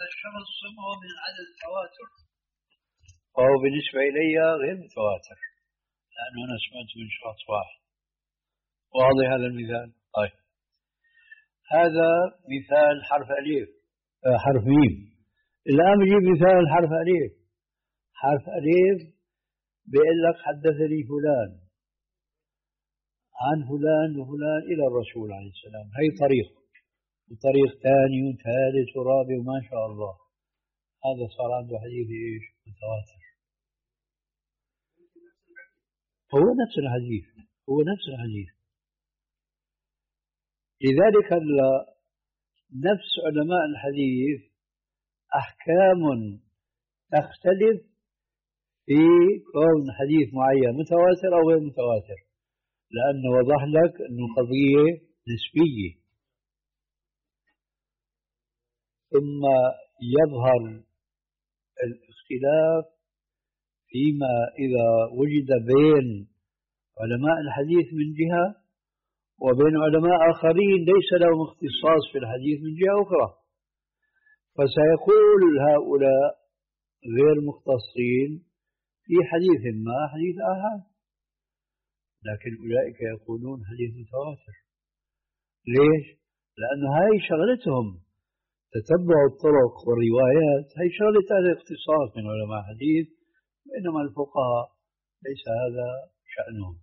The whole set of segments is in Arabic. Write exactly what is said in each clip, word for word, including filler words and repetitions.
هذا الشخص سمعه من عدد تواتر، فهو بالنسبة إلي غير متواتر لأنه أنا سمعت من شخص واحد. واضح هذا المثال؟ طيب، هذا مثال حرف ألف، حرف ميم. الآن بجيب مثال حرف ألف. حرف ألف بيقول لك حدثني فلان عن فلان وفلان إلى الرسول عليه السلام، هي طريق، وطريق ثاني وثالث ورابع وما شاء الله. هذا صار عنده حديث إيش؟ متواتر. هو نفس الحديث، هو نفس الحديث. لذلك نفس علماء الحديث أحكام تختلف في كون حديث معين متواتر أو غير متواتر، لأنه وضح لك أنه قضية نسبية. ثم يظهر الاختلاف فيما إذا وجد بين علماء الحديث من جهة وبين علماء آخرين ليس لهم اختصاص في الحديث من جهة أخرى، فسيقول هؤلاء غير مختصين في حديث ما حديث آحاد، لكن أولئك يقولون حديث متواتر. ليش؟ لأنه هاي شغلتهم، تتبع الطرق والروايات، هي شغلة أهل الاختصاص من علماء الحديث، بينما الفقهاء ليس هذا شأنهم.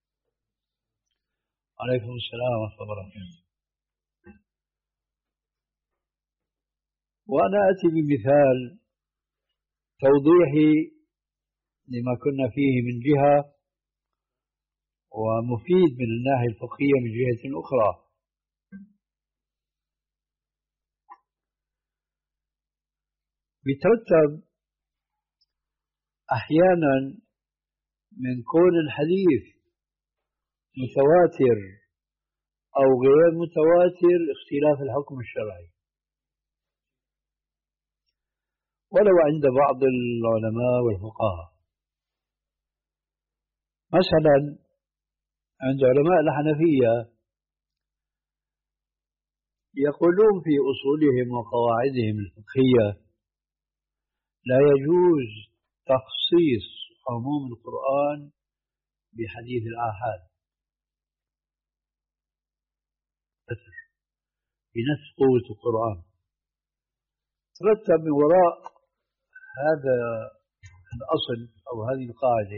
عليكم السلام ورحمة الله وبركاته. وأنا أتي بمثال توضيحي لما كنا فيه من جهة، ومفيد من الناحية الفقهية من جهة أخرى. بيترتب أحيانا من كون الحديث متواتر أو غير متواتر اختلاف الحكم الشرعي. ولو عند بعض العلماء والفقهاء، مثلا عند علماء الحنفية يقولون في أصولهم وقواعدهم الفقهية لا يجوز تخصيص عموم القرآن بحديث الآحاد بنفس قوة القرآن. ترتب من وراء هذا الأصل أو هذه القاعدة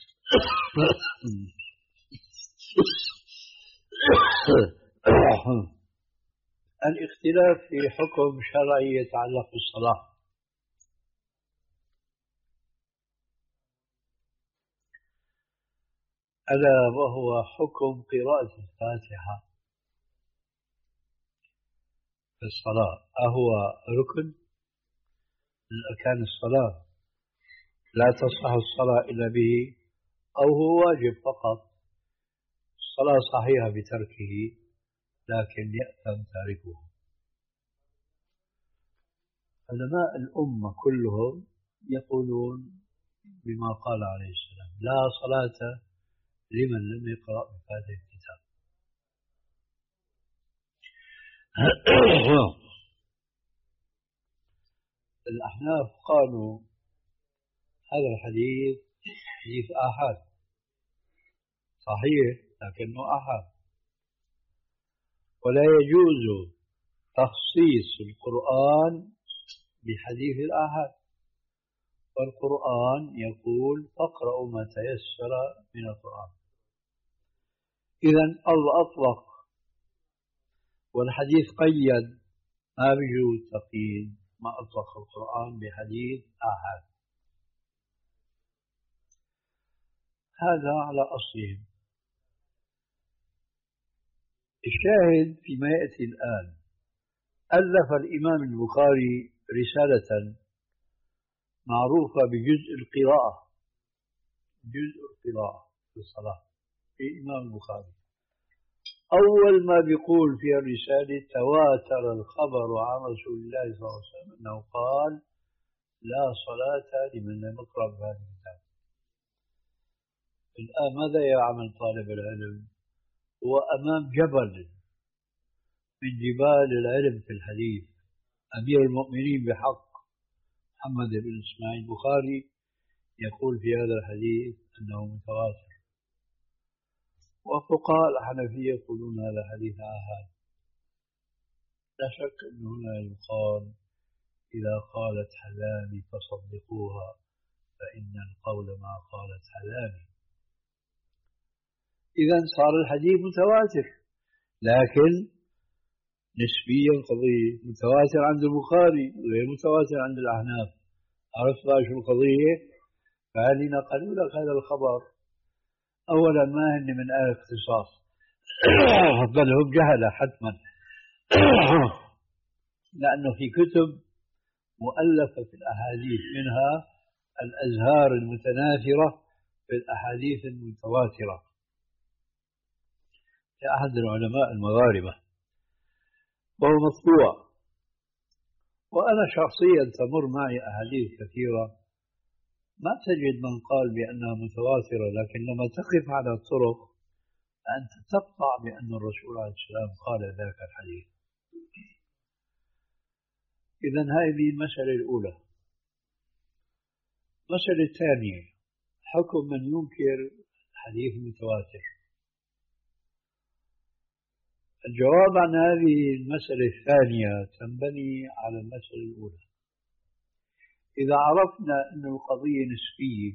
الاختلاف في حكم شرعي يتعلق بالصلاة. ألا وهو حكم قراءة الفاتحة في الصلاة، أهو ركن من أركان الصلاة لا تصح الصلاة إلا به، أو هو واجب فقط الصلاة صحيحة بتركه لكن يأثم تاركه؟ علماء الأمة كلهم يقولون بما قال عليه السلام: لا صلاة لمن لم يقرأ بفاتحة الكتاب. الأحناف قالوا هذا الحديث حديث آحاد صحيح لكنه آحاد، ولا يجوز تخصيص القرآن بحديث الآحاد، والقرآن يقول: فاقرأوا ما تيسر من القرآن. إذن الله أطلق والحديث قيد، ما بيجوز تقييد ما أطلق القرآن بحديث آحاد. هذا على أصلهم. الشاهد فيما يأتي الآن: ألف الإمام البخاري رسالة معروفة بجزء القراءة، جزء القراءة في الصلاة في الإمام البخاري. أول ما بيقول في الرسالة: تواتر الخبر عن رسول الله صلى الله عليه وسلم أنه قال: لا صلاة لمن لم يقرأ بهذا الكتاب. الآن ماذا يعمل طالب العلم؟ هو أمام جبل من جبال العلم في الحديث أمير المؤمنين بحق محمد بن إسماعيل البخاري يقول في هذا الحديث أنه متواتر، وفقهاء الحنفية يقولون هذا حديث آحاد. لا شك أن هنا يقال إذا قالت حلامي فصدقوها فإن القول ما قالت حلامي. إذا صار الحديث متواتر، لكن نسبيا قضية متواتر عند البخاري غير متواتر عند الأحناف. عرفت شو القضية؟ فهل نقلوا لك هذا الخبر أولا ما هن من أهل الاختصاص بل هم جهلة حتما لأنه في كتب مؤلفة في الأحاديث منها الأزهار المتناثرة في الأحاديث المتواترة لأحد العلماء المغاربة وهو مطبوع. وأنا شخصيا تمر معي أحاديث كثيرة ما تجد من قال بأنها متواترة، لكن لما تقف على الطرق أنت تقطع بأن الرسول عليه السلام قال ذاك الحديث. إذا هذه المسألة الأولى. المسألة الثانية حكم من ينكر الحديث المتواتر. الجواب عن هذه المسألة الثانية تنبني على المسألة الأولى. إذا عرفنا أن القضية نسبية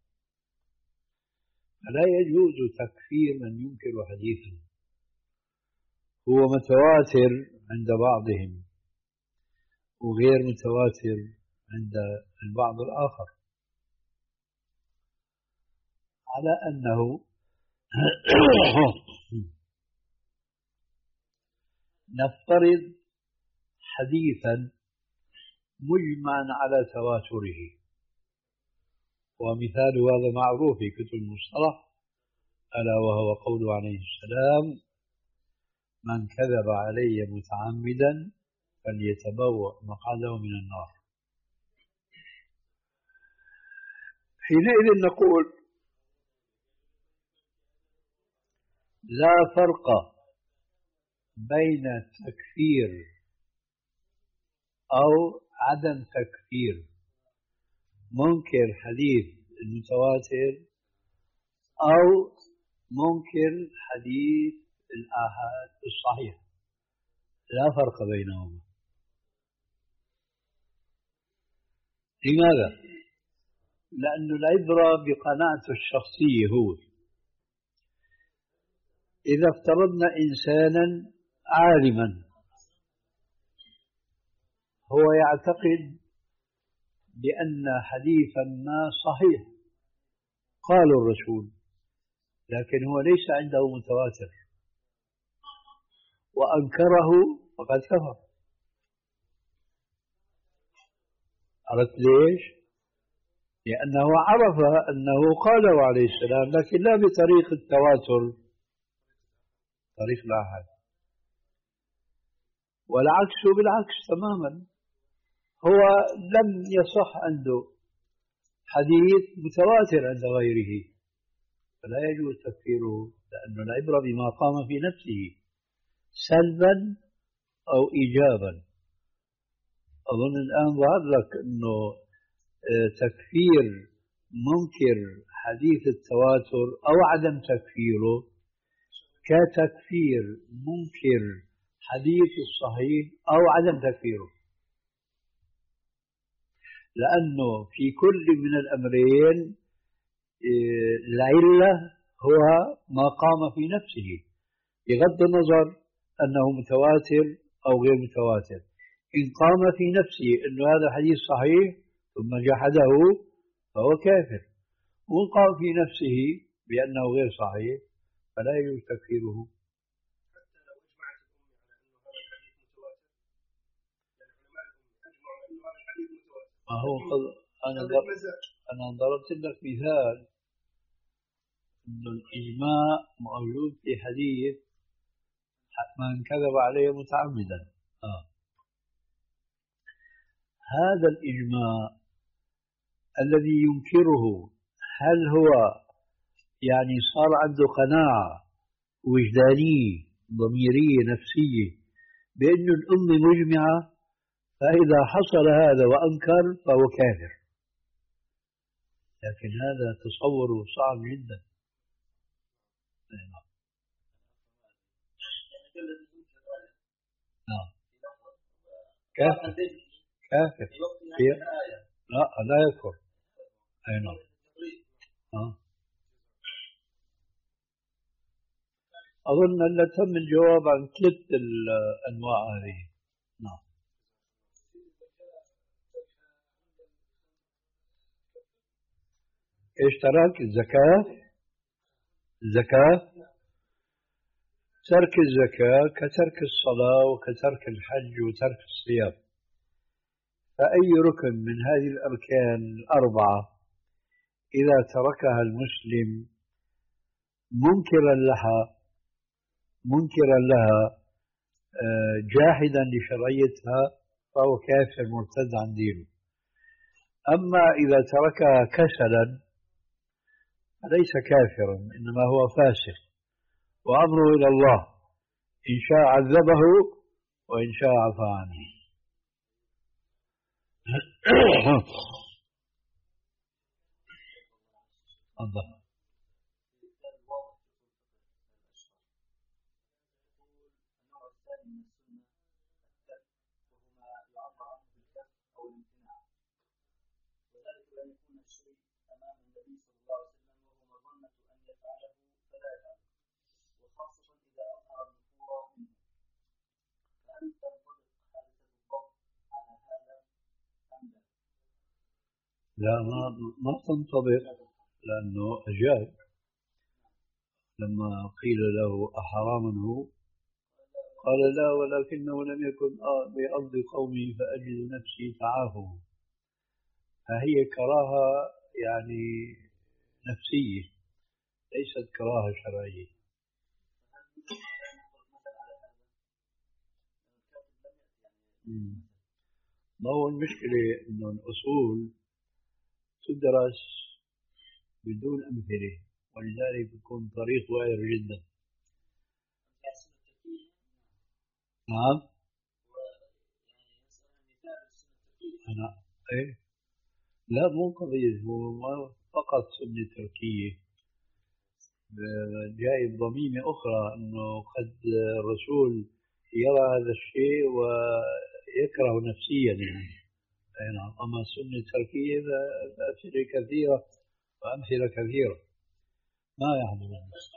فلا يجوز تكفير من ينكر حديثا هو متواتر عند بعضهم وغير متواتر عند البعض الآخر، على أنه نفترض حديثا مجمعا على تواتره، ومثال هذا معروف في كتب المصطلح ألا وهو قوله عليه السلام من كذب علي متعمدا فليتبوأ مقعده من النار. حينئذ نقول لا فرق بين تكفير أو عدم تكفير منكر حديث المتواتر أو منكر حديث الآحاد الصحيح، لا فرق بينهما. لماذا؟ لأن العبرة بقناعته الشخصية. هو إذا افترضنا إنسانا عالما هو يعتقد بأن حديثا ما صحيح قال الرسول، لكن هو ليس عنده متواتر وأنكره فقد كفر. عرفت ليش؟ لأنه عرف أنه قاله عليه السلام لكن لا بطريق التواتر، طريق الآحاد. والعكس بالعكس تماما، هو لم يصح عنده حديث متواتر عند غيره فلا يجوز تكفيره، لأن العبرة بما قام في نفسه سلبا أو إيجابا. أظن الآن ظهر لك أنه تكفير منكر حديث التواتر أو عدم تكفيره كتكفير منكر حديث الصحيح أو عدم تكفيره، لأنه في كل من الأمرين العلة هو ما قام في نفسه بغض النظر أنه متواتر أو غير متواتر. إن قام في نفسه أن هذا الحديث صحيح ثم جحده فهو كافر، وإن قام في نفسه بأنه غير صحيح فلا يجوز تكفيره. ما هو أنا أنا ضربت لك مثال إنه الإجماع موجود في حديث من كذب عليه متعمدا. آه. هذا الإجماع الذي ينكره هل هو يعني صار عنده قناعة وجدانية ضميرية نفسية بأن الأمة مجمعة فإذا حصل هذا وأنكر فهو كافر، لكن هذا تصوره صعب جدا. نعم كافر كافر هي لا لا يكفر. أي نعم. آه. أظن أن تم الجواب عن ثلاث الأنواع هذه. نعم. إيش ترك الزكاة؟ الزكاة ترك الزكاة كترك الصلاة وكترك الحج وترك الصيام، فأي ركن من هذه الأركان الأربعة إذا تركها المسلم منكرا لها منكرا لها جاحدا لشرعيتها فهو كافر مرتد عن دينه. أما إذا تركها كسلا فليس كافرا، إنما هو فاسق وأمره إلى الله، إن شاء عذبه وإن شاء عفى عنه. الله. لا ما ما تنطبق، لأنه أجاب لما قيل له أحرام هو قال لا ولكنه لم يكن بأرض قومي فأجد نفسي تعافه، فهي كراهة يعني نفسية ليست كراهة شرعية. ما هو المشكلة إنه الأصول تدرس بدون أمثلة، ولذلك يكون طريق وائر جدا. نعم. أنا إيه لا مو قضية، هو ما فقط سنة تركية، جاي بضميمة أخرى أنه قد الرسول يرى هذا الشيء ويكره نفسيا يعني. نعم. أما السنة التركية فأمثلة كثيرة وأمثلة كثيرة ما يحضر.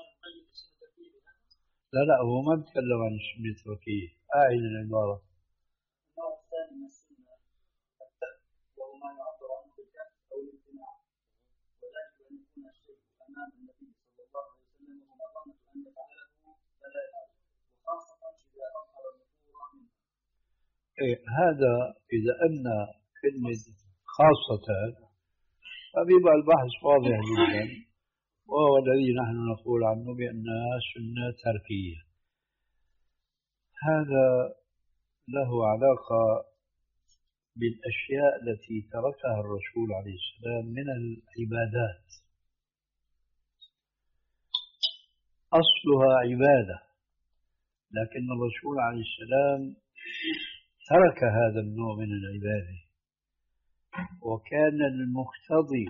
لا لا هو ما بيتكلم عن السنة التركية، أعيد العبارة. إيه هذا إذا أن كلمة خاصة فبيبقى البحث واضح جدا، وهو الذي نحن نقول عنه بأنها سنة تركية. هذا له علاقة بالأشياء التي تركها الرسول عليه السلام من العبادات، أصلها عبادة، لكن الرسول عليه السلام ترك هذا النوع من العبادة، وكان المقتضي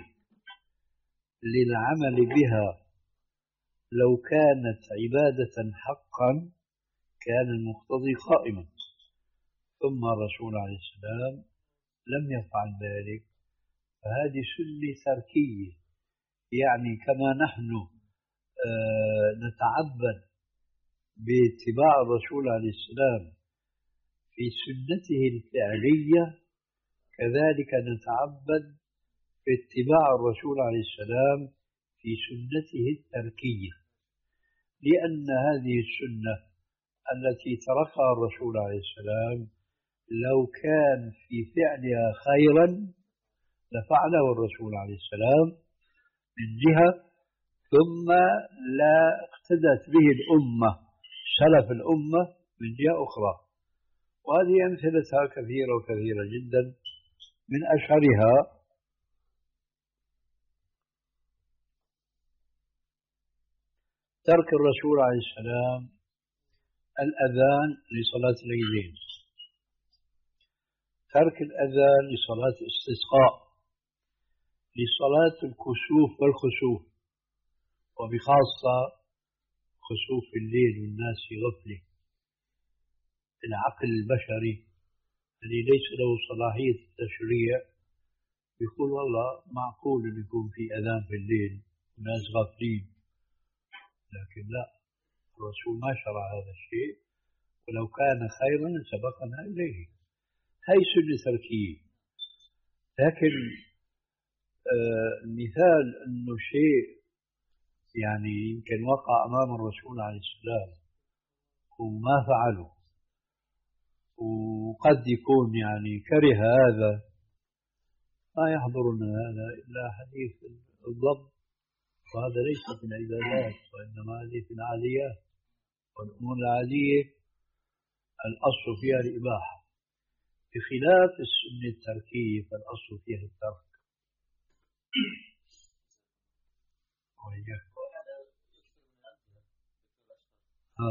للعمل بها لو كانت عبادة حقا كان المقتضي قائما، ثم الرسول عليه السلام لم يفعل ذلك، فهذه سنة تركية. يعني كما نحن آه نتعبد باتباع الرسول عليه السلام في سنته الفعلية، كذلك نتعبد باتباع الرسول عليه السلام في سنته التركية، لأن هذه السنة التي تركها الرسول عليه السلام لو كان في فعلها خيرا لفعله الرسول عليه السلام من جهة، ثم لا اقتدت به الأمة سلف الأمة من جهة أخرى. وهذه أمثلتها كثيرة وكثيرة جدا، من أشهرها ترك الرسول عليه السلام الأذان لصلاة العيدين، ترك الأذان لصلاة الاستسقاء، لصلاة الكسوف والخسوف، وبخاصة خسوف الليل والناس في غفلة. العقل البشري الذي ليس له صلاحية التشريع يقول والله معقول أن يكون في أذان في الليل والناس غافلين، لكن لا، الرسول ما شرع هذا الشيء، ولو كان خيرا سبقنا إليه. هي سنة تركية. لكن آه مثال أنه شيء يعني يمكن وقع أمام الرسول عليه السلام وما فعله، وقد يكون يعني كره هذا، ما يحضرنا هذا إلا حديث الضبط، وهذا ليس في العبادات وإنما هذه في العاديات، والأمور العادية الأصل فيها الإباحة، بخلاف السنة التركية فالأصل فيها الترك. ها.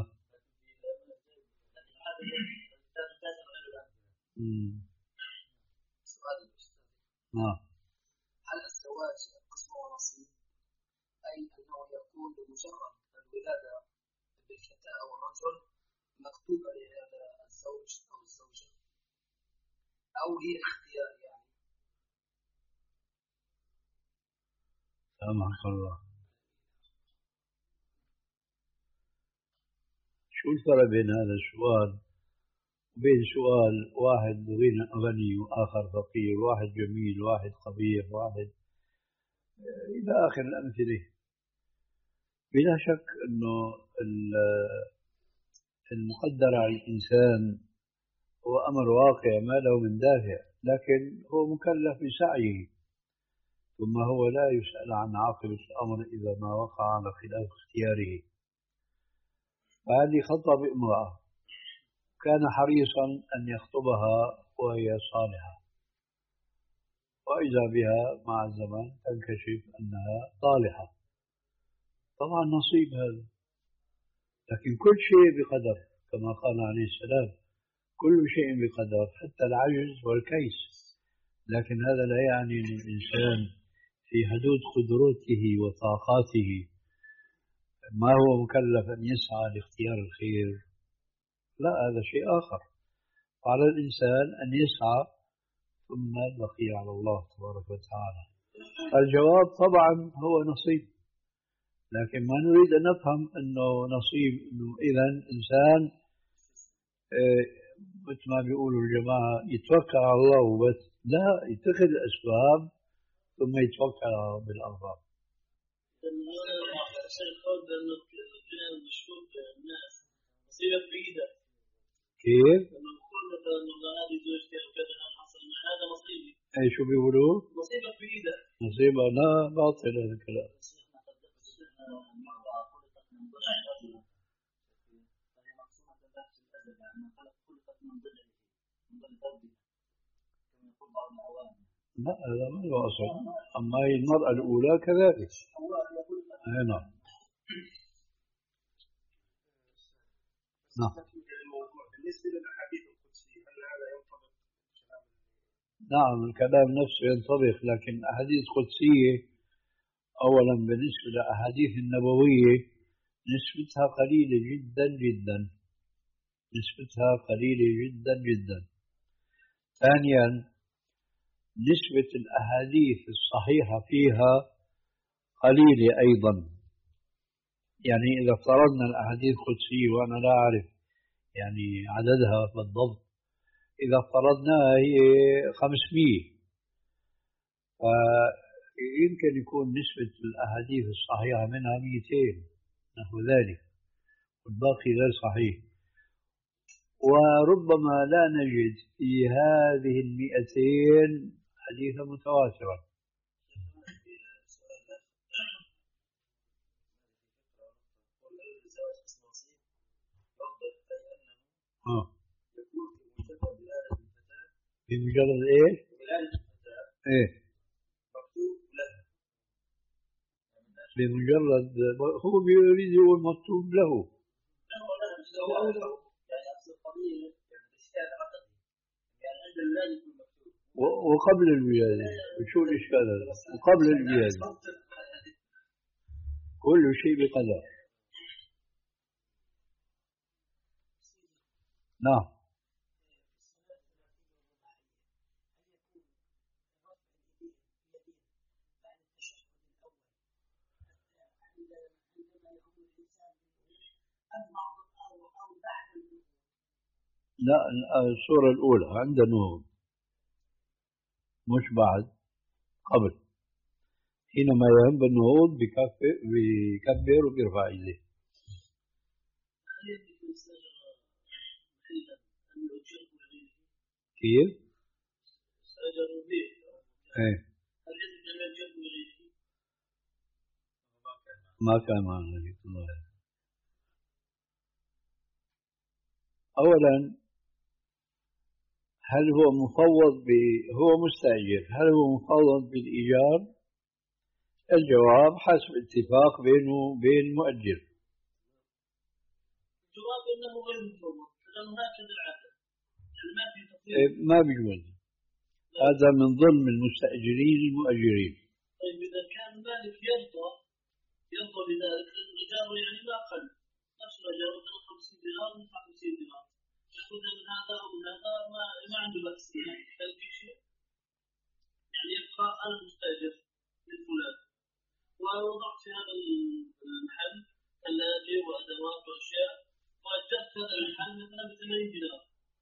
ها. هل الزواج قسم ونصيب، أي أنه يكون بمجرد الولادة بالفتاة أو الرجل مكتوبة لهذا الزوج أو الزوجة، أو هي اختيار يعني؟ سامحك الله، شو الفرق بين هذا السؤال وبين سؤال واحد غني وآخر فقير، واحد جميل واحد قبيح، واحد إلى آخر الأمثلة؟ بلا شك أنه المقدر على الإنسان هو أمر واقع ما له من دافع، لكن هو مكلف بسعيه، ثم هو لا يسأل عن عاقبة الأمر إذا ما وقع على خلاف اختياره. فهذه خطب امرأة كان حريصا أن يخطبها وهي صالحة، وإذا بها مع الزمن تنكشف أنها طالحة، طبعا نصيب هذا، لكن كل شيء بقدر كما قال عليه السلام، كل شيء بقدر حتى العجز والكيس. لكن هذا لا يعني أن الإنسان في حدود قدرته وطاقاته ما هو مكلف أن يسعى لاختيار الخير، لا، هذا شيء آخر. وعلى الإنسان أن يسعى ثم البقي على الله تبارك وتعالى. الجواب طبعا هو نصيب، لكن ما نريد أن نفهم أنه نصيب أنه إذا إنسان مثل ما بيقولوا الجماعة يتوكل على الله وبس، لا، يتخذ الأسباب ثم يتوكل على رب الأرباب. كيف؟ أي شو بيقولوا؟ نصيبك بإيدك. نصيبة؟ لا، باطل هذا الكلام. لا، هذا ما له أصل. أما هي المرأة الأولى كذلك. أي نعم. نعم. بالنسبة للأحاديث القدسية هل هذا ينطبق؟ نعم، الكلام نفسه ينطبق، لكن أحاديث قدسية أولا بالنسبة للأحاديث النبوية نسبتها قليلة جدا جدا، نسبتها قليلة جدا جدا. ثانيا نسبة الأحاديث الصحيحة فيها قليلة أيضا. يعني إذا افترضنا الأحاديث القدسية وأنا لا أعرف يعني عددها بالضبط، إذا افترضناها هي خمسمية، فيمكن يكون نسبة الأحاديث الصحيحة منها مئتين نحو ذلك، والباقي غير صحيح. وربما لا نجد في هذه المئتين حديثا متواترا. اه بمجرد ايش؟ ايه بمجرد هو بيريد يقول مكتوب له. يعني نفس القضية، يعني الإشكال عقدي، يعني عند الولاد يكون قبل الولادة، وشو الإشكال هذا؟ وقبل الولادة كل شيء بقدر. نعم. لا، الصورة الأولى عند النهوض، مش بعد، قبل. حينما يهم بالنهوض بكبر بكبر وبيرفع يديه. كيف؟ ايه ما كان معنا ذيك الله. أولا، هل هو مفوض ب هو مستأجر، هل هو مفوض بالإيجار؟ الجواب حسب اتفاق بينه وبين المؤجر. الجواب انه غير مفوض، لانه هكذا العاده، يعني ما في إيه ما بيجوز، هذا من ظلم المستأجرين المؤجرين. طيب اذا كان مالك يرضى يرضى بذلك، الايجار يعني ما قل، نفس الايجار مثلا خمسين دينار من خمسين دينار، ياخذ من هذا ومن هذا، ما ما عنده بأس، هل في شيء؟ يعني يبقى انا مستاجر لفلان ووضعت في هذا المحل ثلاجه وادوات واشياء، واجرت هذا المحل مثلا ب ثمانين دينار.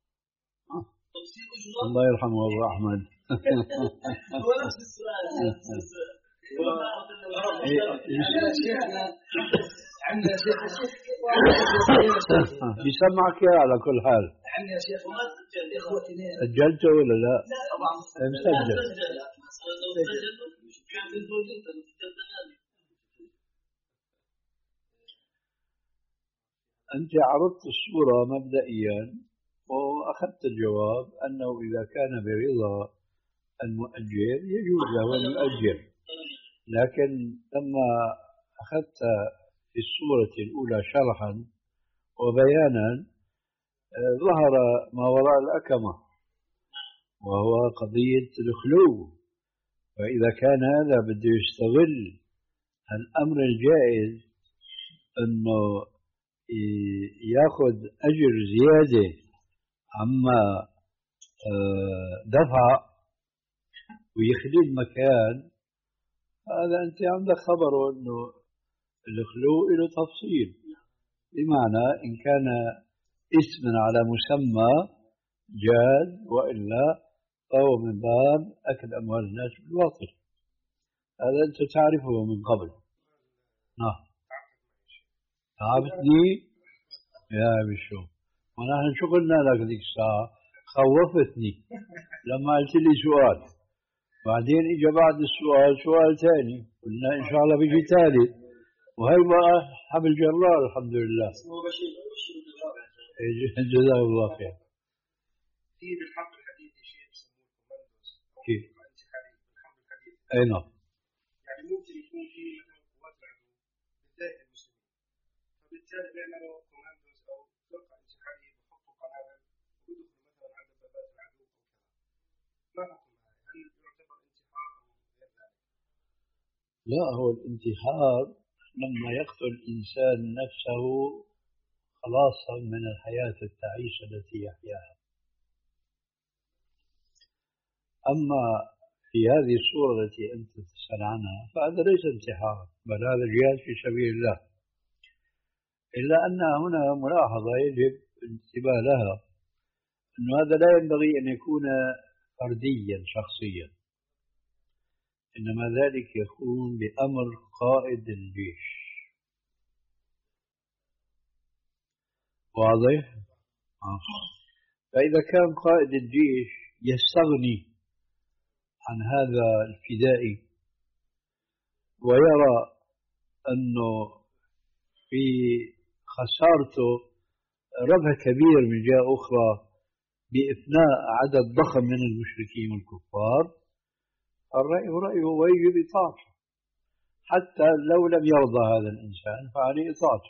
الله يرحمه ابو احمد. هو نفس السؤال. عندنا شيخ بيسمعك يا على كل حال. عندنا شيخ ما سجل اخوتي سجلته ولا لا؟ لا طبعا مسجل. أنت عرضت الصورة مبدئيا وأخذت الجواب أنه إذا كان برضا المؤجر يجوز له أن يؤجر، لكن لما أخذت في الصورة الأولى شرحا وبيانا ظهر ما وراء الأكمة، وهو قضية الخلو. فإذا كان هذا بده يستغل الأمر الجائز أنه يأخذ أجر زيادة عما دفع ويخلي المكان، هذا أنت عندك خبره أنه الخلو له تفصيل، بمعنى إن كان اسما على مسمى جاز، وإلا فهو من باب أكل أموال الناس بالباطل. هذا أنت تعرفه من قبل. نعم. عرفتني يا بشو، ونحن شو قلنا لك ذيك الساعة؟ خوفتني لما قلت لي سؤال، بعدين اجى بعد السؤال سؤال ثاني، قلنا ان شاء الله بيجي ثالث، وهي بقى حبل جرار الحمد لله. جزاه الله خير. في بالحرب الحديثي شيء يسموه كوماندوز. كيف؟ بالحرب الحديثي. اي نعم. يعني ممكن يكون في مثلا قوات العدو بالذات المسلمين، فبالتالي بيعملوا كوماندوز او فرقه انتحاريه بحطوا قنابل ويدخلوا مثلا على دبابات العدو او كذا. ما حكم هذا؟ هل يعتبر انتحار او غير ذلك؟ لا، هو الانتحار لما يقتل الانسان نفسه خلاصا من الحياه التعيسه التي يحياها. أما في هذه الصورة التي أنت تسأل عنها فهذا ليس انتحار، بل هذا جهاد في سبيل الله. إلا أن هنا ملاحظة يجب الانتباه لها، أن هذا لا ينبغي أن يكون فرديا شخصيا، إنما ذلك يكون بأمر قائد الجيش. واضح؟ فإذا كان قائد الجيش يستغني عن هذا الفدائي ويرى أنه في خسارته ربح كبير من جهة أخرى بإفناء عدد ضخم من المشركين والكفار، الرأي رأيه ويجب إطاعته، حتى لو لم يرضى هذا الإنسان فعليه إطاعته،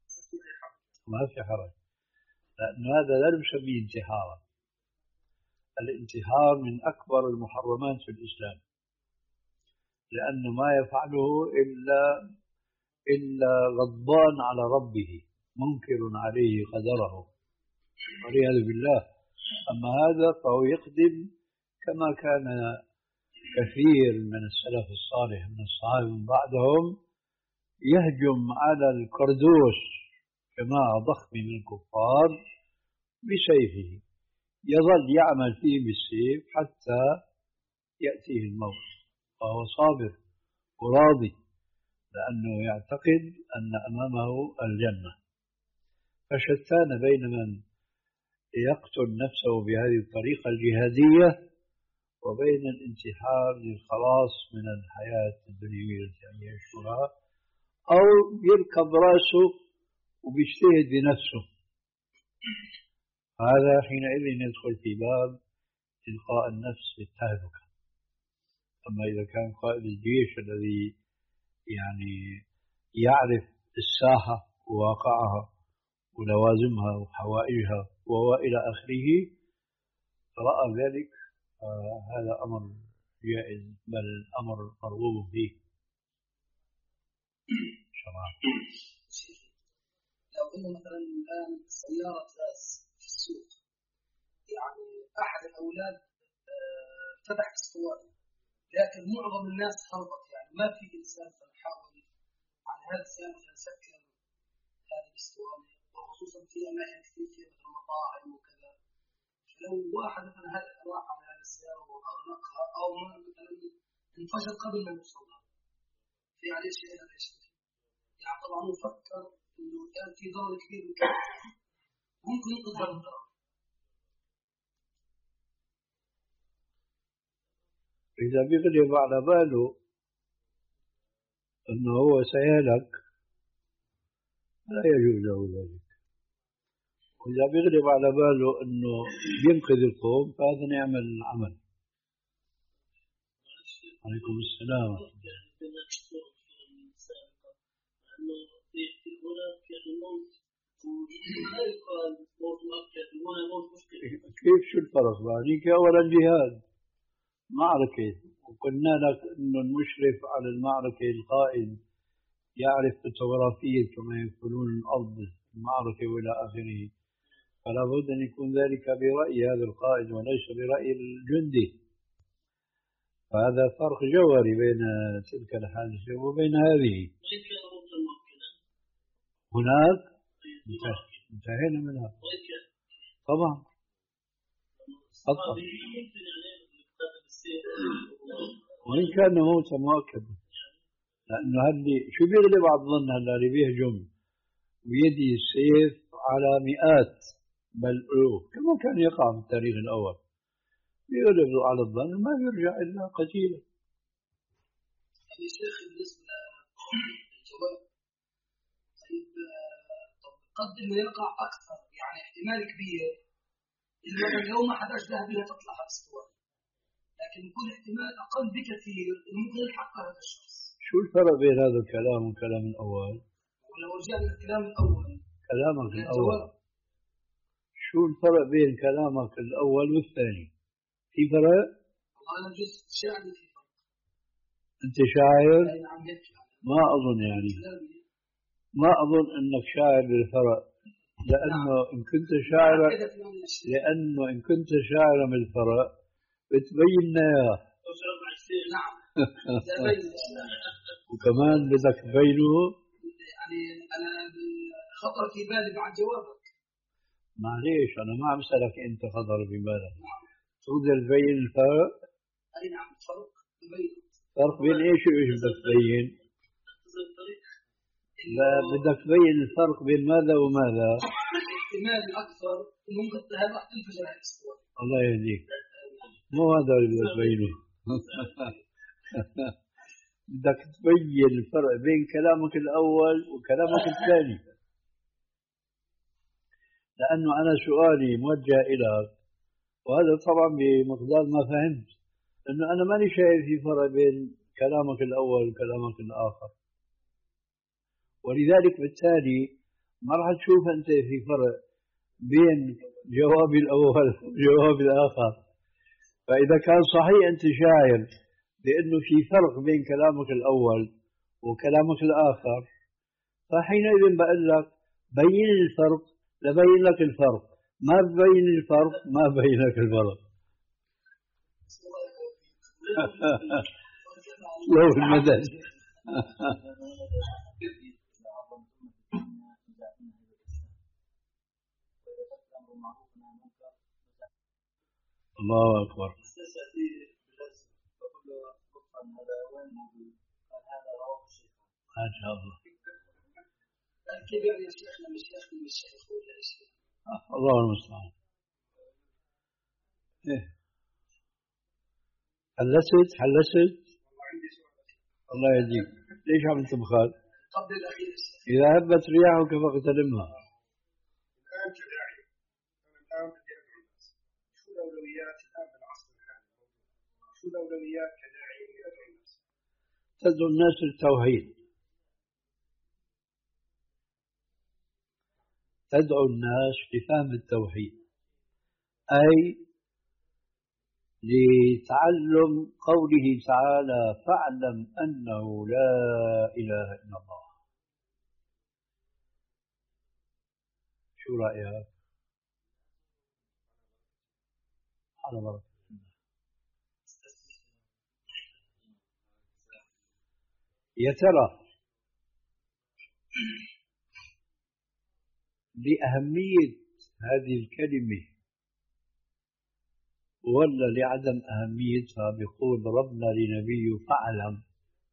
ما في حرج، لأن هذا لا نسميه انتحارا. الانتحار من أكبر المحرمات في الإسلام، لأن ما يفعله إلا إلا غضبان على ربه منكر عليه قدره والعياذ بالله. أما هذا فهو يقدم كما كان كثير من السلف الصالح من الصحابة من بعدهم يهجم على الكردوس جماعة ضخمة من الكفار بسيفه، يظل يعمل فيه بالسيف حتى يأتيه الموت وهو صابر وراضي، لأنه يعتقد أن أمامه الجنة. فشتان بين من يقتل نفسه بهذه الطريقة الجهادية وبين الانتحار للخلاص من الحياة الدنيوية التي عم يعيشها، أو يركب رأسه وبيجتهد بنفسه. هذا حينئذ يدخل في باب إلقاء النفس بالتهلكة. أما إذا كان قائد الجيش الذي يعني يعرف الساحة وواقعها ولوازمها وحوائجها وإلى آخره رأى ذلك، آه هذا أمر جائز بل أمر مرغوب فيه شرعا. لو أنه مثلا الآن سيارة راس في السوق، يعني أحد الأولاد آه فتح اسطوانة، لكن معظم الناس هربت، يعني ما في إنسان فنحاول عن هذا السيارة نسكر هذه الاسطوانة، وخصوصا في أماكن كثير فيها مثل المطاعم وكذا. فلو واحد مثلا هذا راح على هذه السيارة وأغلقها أو مثلا انفجر قبل ما يوصلها، في عليه شيء هذا الشيء، يعني طبعا نفكر إنه كان في ضرر كبير ممكن ينقذ الضرر. إذا بيغلب على باله أنه هو سيهلك لا يجوز له ذلك، وإذا بيغلب على باله أنه ينقذ القوم فهذا نعمل العمل. عليكم السلام. كيف شو الفرق؟ هذيك أولا جهاد معركة، وقلنا لك أنه المشرف على المعركة القائد يعرف التوغرافية كما يقولون الأرض المعركة وإلى آخره، فلا بد أن يكون ذلك برأي هذا القائد وليس برأي الجندي. فهذا فرق جوهري بين تلك الحادثة وبين هذه. هناك انتهينا منها طبعا أطلع. وإن كان موتا مؤكدا، لأنه هاللي شو بيغلب على الظن هلا اللي بيهجم بيدي السيف على مئات بل ألوف كما كان يقع في التاريخ الأول، بيغلب على الظن ما يرجع إلا قتيلا. يا شيخ بالنسبة للجواب، طيب قد إنه يقع أكثر، يعني احتمال كبير إنه لو ما حد أجدها بها تطلع الاسطوانة، لكن يكون احتمال أقل بكثير إنه ممكن يلحق هذا الشخص. شو الفرق بين هذا الكلام والكلام الأول؟ ولو رجعنا للكلام الأول، كلامك الأول شو الفرق بين كلامك الأول والثاني؟ في فرق؟ والله أنا جزء شاعر في فرق. أنت شاعر؟ نعم. ما أظن يعني ما أظن أنك شاعر بالفرق، لأنه إن كنت شاعرا لأنه إن كنت شاعرا بالفرق بتبين لنا إياه. نعم. وكمان بدك تبينه. يعني أنا خطر في بالي بعد جوابك. معليش أنا ما عم أسألك أنت خطر في بالك. تقدر تبين الفرق؟ أي نعم فرق تبين. فرق بين إيش وإيش بدك تبين؟ لا بدك تبين الفرق بين ماذا وماذا؟ الاحتمال الأكثر إنه ممكن هذا تنفجر هذه الاسطوانة. الله يهديك. مو هذا اللي بدك تبينه. بدك تبين الفرق بين كلامك الأول وكلامك الثاني، لأنه أنا سؤالي موجه إليك، وهذا طبعا بمقدار ما فهمت، أنه أنا ماني شايف في فرق بين كلامك الأول وكلامك الآخر، ولذلك بالتالي ما راح تشوف أنت في فرق بين جوابي الأول وجوابي الآخر، فإذا كان صحيح أنت شاعر لأنه في فرق بين كلامك الأول وكلامك الآخر، فحينئذ بقول لك بين الفرق لبين لك الفرق، ما ببين الفرق ما بين لك الفرق. لو المدد الله أكبر. ما شاء الله. الكبير يا شيخنا مش شيخ من الشيخ ولا شيء. الله المستعان. إيه حلست حلست. الله يهديك. ليش عم تبخل؟ قبل الأخير إذا هبت رياحك فاغتنمها. الآن كداعي أنا الآن بدي أدعو الناس، شو الأولويات الآن بالعصر الحالي؟ شو الأولويات كداعي إني أدعو الناس؟ تدعو الناس للتوحيد، تدعو الناس لفهم التوحيد، أي لتعلم قوله تعالى فاعلم أنه لا إله إلا الله. شو رأيك؟ على بركة الله. يا ترى لأهمية هذه الكلمة ولا لعدم أهميتها بقول ربنا لنبيه فاعلم؟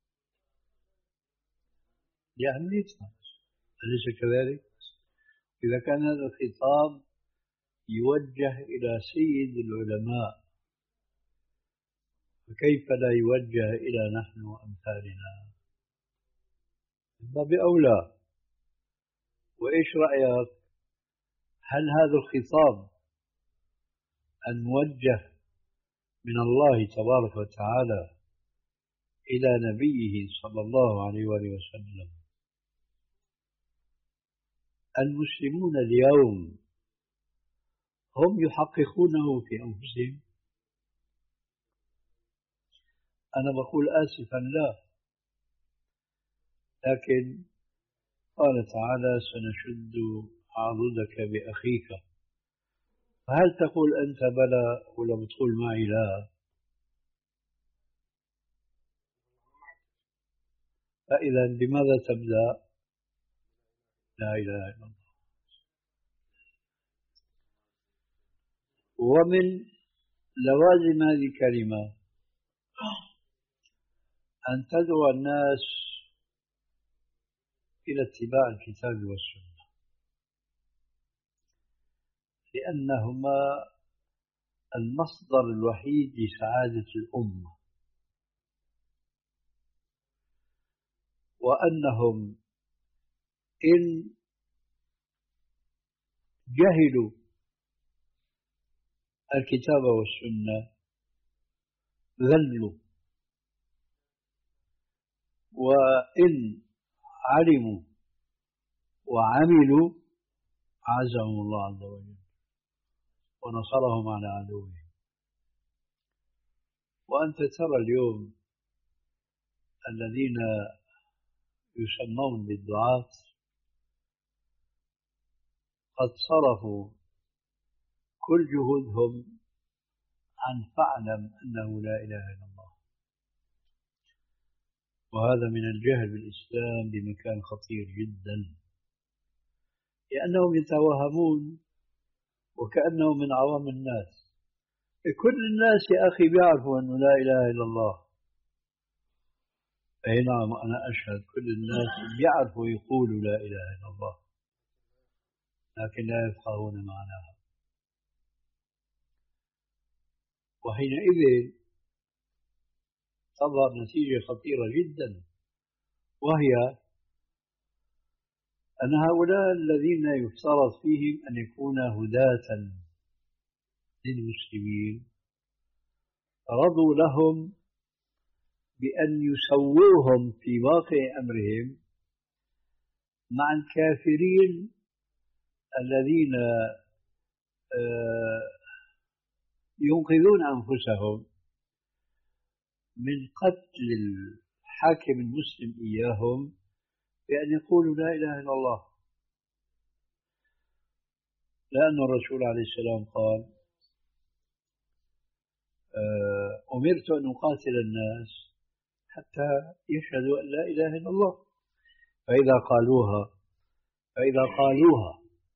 لأهميتها، أليس كذلك؟ إذا كان هذا الخطاب يوجه إلى سيد العلماء فكيف لا يوجه إلى نحن وأمثالنا؟ من باب أولى. وإيش رأيك؟ هل هذا الخطاب الموجه من الله تبارك وتعالى إلى نبيه صلى الله عليه وآله وسلم المسلمون اليوم هم يحققونه في أنفسهم؟ أنا بقول آسفا لا، لكن قال تعالى سنشد عضدك بأخيك، فهل تقول أنت بلى ولا بتقول معي لا؟ فإذا بماذا تبدأ؟ لا إله إلا الله. ومن لوازم هذه الكلمة أن تدعو الناس إلى اتباع الكتاب والسنة، لأنهما المصدر الوحيد لسعادة الأمة، وأنهم إن جهلوا الكتاب والسنة ذلوا، وإن علموا وعملوا عزهم الله عز وجل ونصرهم على عدوهم. وأنت ترى اليوم الذين يسمون بالدعاة قد صرفوا كل جهودهم عن فاعلم أنه لا إله إلا الله، وهذا من الجهل بالإسلام بمكان خطير جدا، لأنهم يتوهمون وكأنهم من عوام الناس. كل الناس يا أخي بيعرفوا أنه لا إله إلا الله. أي نعم، أنا أشهد كل الناس بيعرفوا يقولوا لا إله إلا الله، لكن لا يفقهون معناها. وحينئذ تظهر نتيجة خطيرة جدا، وهي أن هؤلاء الذين يفترض فيهم أن يكون هداة للمسلمين رضوا لهم بأن يسووهم في واقع أمرهم مع الكافرين الذين ينقذون أنفسهم من قتل الحاكم المسلم إياهم بأن يقولوا لا إله إلا الله، لأن الرسول عليه السلام قال أمرت أن أقاتل الناس حتى يشهدوا أن لا إله إلا الله، فإذا قالوها فإذا قالوها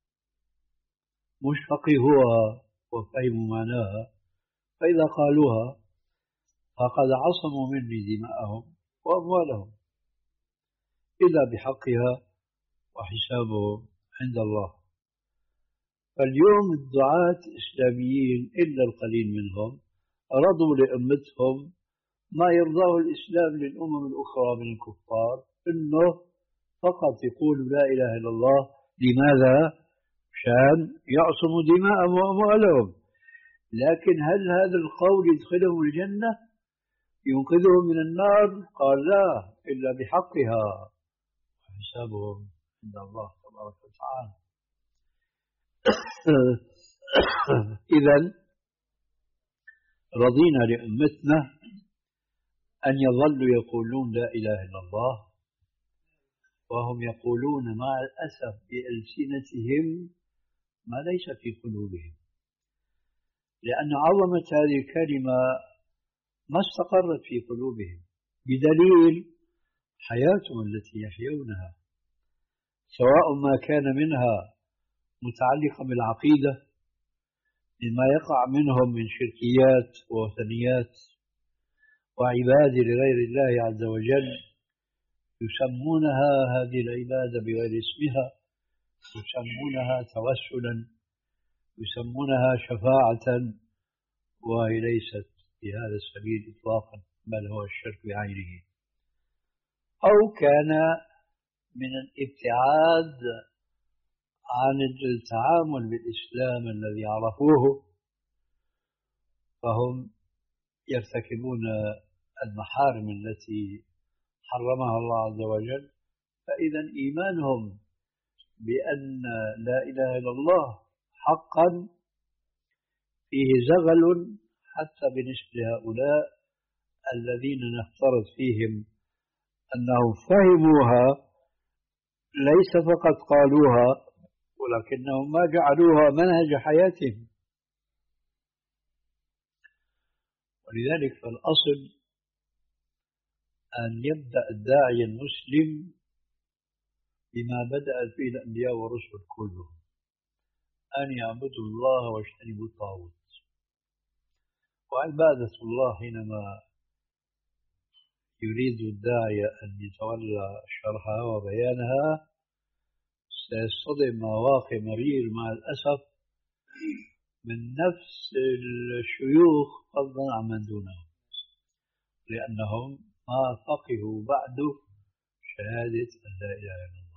مش فقهوها وفهموا معناها، فإذا قالوها فقد عصموا مني دماءهم وأموالهم إلا بحقها وحسابهم عند الله. فاليوم الدعاة الإسلاميين إلا القليل منهم رضوا لأمتهم ما يرضاه الإسلام للأمم الأخرى من الكفار، إنه فقط يقولوا لا إله إلا الله. لماذا؟ شان يعصموا دماءهم وأموالهم. لكن هل هذا القول يدخلهم الجنة ينقذهم من النار؟ قال لا، إلا بحقها وحسابهم عند الله تبارك وتعالى. إذن رضينا لأمتنا أن يظلوا يقولون لا إله إلا الله، وهم يقولون مع الأسف بألسنتهم ما ليس في قلوبهم، لأن عظمة هذه الكلمة ما استقرت في قلوبهم بدليل حياتهم التي يحيونها، سواء ما كان منها متعلقا بالعقيدة مما يقع منهم من شركيات ووثنيات وعبادة لغير الله عز وجل، يسمونها هذه العبادة بغير اسمها، يسمونها توسلا، يسمونها شفاعة، وهي ليست بهذا السبيل إطلاقا، بل هو الشرك بعينه. أو كان من الابتعاد عن التعامل بالإسلام الذي عرفوه، فهم يرتكبون المحارم التي حرمها الله عز وجل، فإذا إيمانهم بأن لا إله إلا الله حقا فيه زغل حتى بالنسبة لهؤلاء الذين نفترض فيهم أنهم فهموها، ليس فقط قالوها ولكنهم ما جعلوها منهج حياتهم. ولذلك فالأصل أن يبدأ الداعية المسلم بما بدأت به الأنبياء والرسل كلهم، أن يعبدوا الله واجتنبوا الطاغوت. وعبادة الله حينما يريد الداعية أن يتولى شرحها وبيانها سيصطدم مواقع مرير مع الأسف من نفس الشيوخ فضلا عن من دونهم، لأنهم ما فقهوا بعد شهادة أن لا إله إلا الله.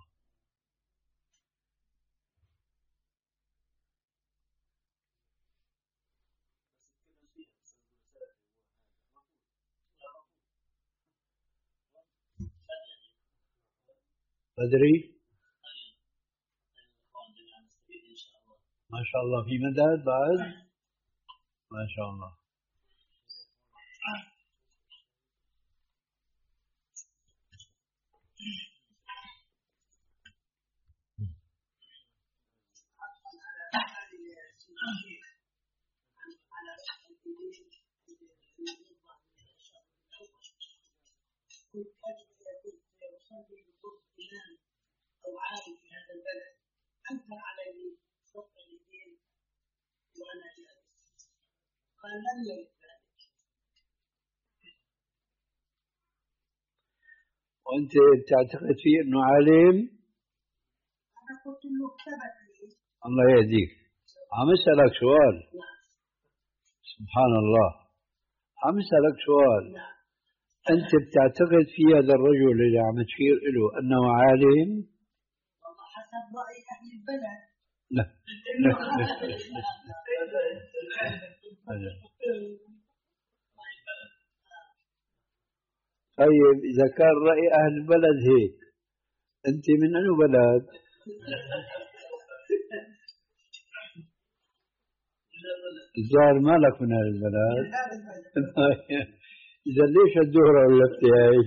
بدري ما شاء الله في مدد بعد ما شاء الله. أو عالم في هذا البلد أنكر عليه رفع اليدين وأنا جالس، قال لم يرد ذلك. وأنت بتعتقد فيه أنه عالم؟ أنا قلت له ثبت لي. الله يهديك. عم أسألك سؤال. نعم. سبحان الله. عم أسألك سؤال. نعم. أنت بتعتقد في هذا الرجل اللي عم تشير له أنه عالم؟ والله حسب رأي أهل البلد. لا. طيب إذا كان رأي أهل البلد هيك، أنت من أي بلد؟ الظاهر مالك من هذا البلد. إذا ليش الدورة واللفتة هاي؟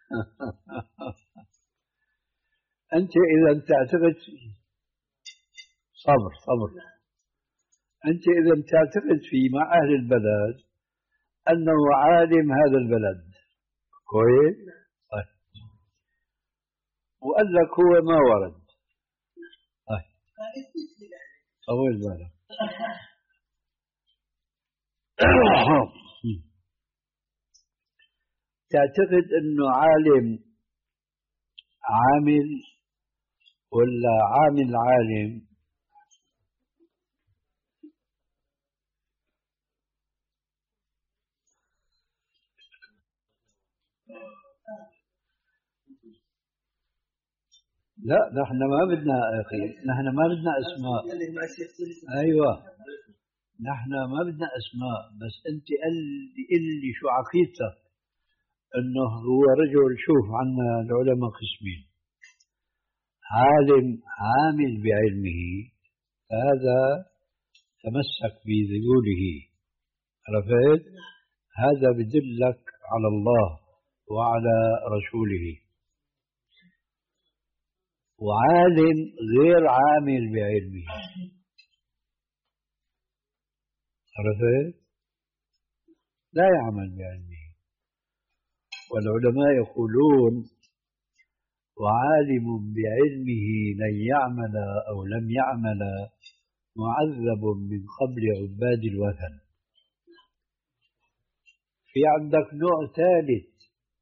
أنت إذا تعتقد صبر صبر أنت إذا تعتقد في مع أهل البلد أنه عالم هذا البلد كويس؟ طيب. وقال لك هو ما ورد. طيب. طول بالك. تعتقد أنه عالم عامل ولا عامل عالم؟ لا نحن ما بدنا أخي، نحن ما بدنا أسماء. أيوة نحن ما بدنا أسماء، بس أنت قل لي شو عقيدتك أنه هو رجل. شوف عنا العلماء قسمين: عالم عامل بعلمه، هذا تمسك بذيوله، عرفت؟ هذا بدلك على الله وعلى رسوله. وعالم غير عامل بعلمه، عرفت؟ لا يعمل بعلمه. والعلماء يقولون: وعالم بعلمه لن يعمل أو لم يعمل معذب من قبل عباد الوثن. في عندك نوع ثالث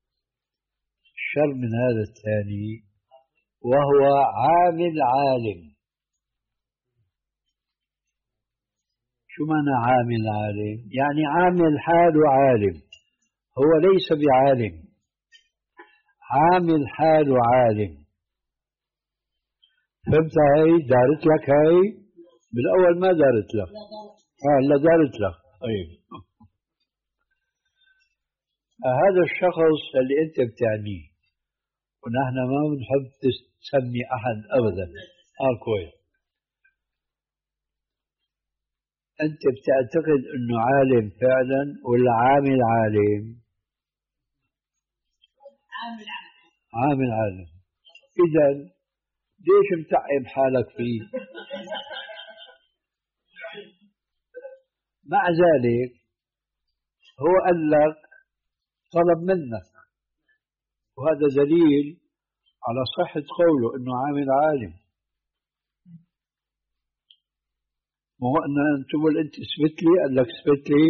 شر من هذا الثاني، وهو عامل عالم. شو معنى عامل عالم؟ يعني عامل حاله عالم، هو ليس بعالم، عامل حاله عالم. فهمت هاي؟ دارت لك هاي؟ بالأول ما دارت لك. آه لا دارت لك. طيب. هذا الشخص اللي أنت بتعنيه، ونحن ما بنحب تسمي أحد أبدا. آه كويس. أنت بتعتقد أنه عالم فعلا ولا عامل عالم؟ عامل عالم. إذا ليش متعب حالك فيه؟ مع ذلك هو قال لك، طلب منك، وهذا دليل على صحة قوله أنه عامل عالم. مو أن تقول أنت اثبت لي، قال لك اثبت لي.